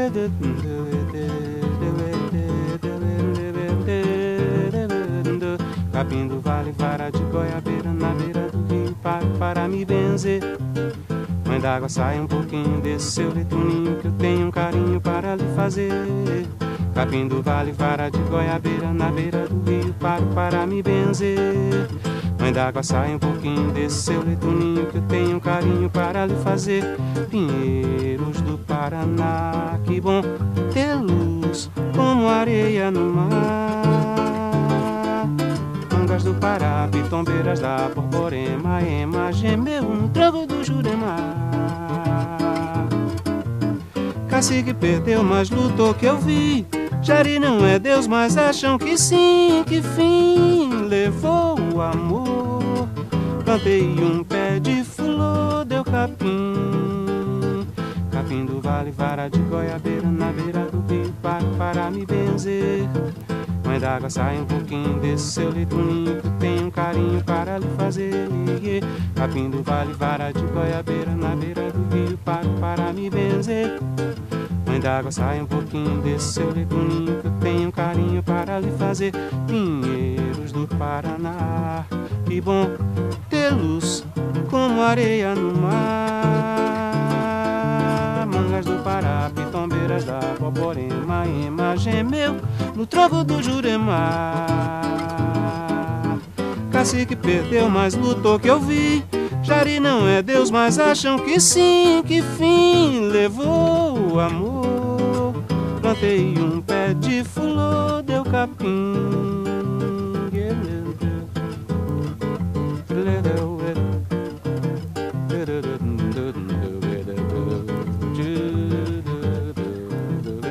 Capim do vale, vara de goiabeira na beira do rio, paro para me benzer. Mãe d'água, sai um pouquinho desse seu leito ninho, que eu tenho um carinho para lhe fazer. Capim do vale, vara de goiabeira na beira do rio, paro para me benzer. Mãe d'água, sai um pouquinho desse seu leito ninho, que eu tenho um carinho para lhe fazer. Pinheiros do Paraná, que bom ter luz como areia no mar. Mangas do Pará, pitombeiras da Borborema, ema gemeu no tranco do Jurema. Cacique perdeu, mas lutou que eu vi. Jari não é Deus, mas acham que sim. Que fim levou o amor? Plantei um pé de flor, deu capim. Capim do vale, vara de goiabeira na beira do rio, paro para me benzer. Mãe d'água, sai um pouquinho desse seu leito ninho, que tem um carinho para lhe fazer. Capim do vale, vara de goiabeira na beira do rio, paro para me benzer. Mãe d'água, sai um pouquinho desse seu leito ninho, que eu tenho um carinho para lhe fazer. Pinheiros do Paraná, que bom ter luz como areia no mar. Mangas do Pará, pitombeiras da Borborema, ema gemeu no tronco do Jurema. Cacique perdeu, mas lutou que eu vi. Jari não é Deus, mas acham que sim. Que fim levou o amor? Plantei um pé de flor, deu capim.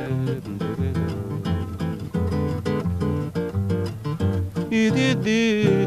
E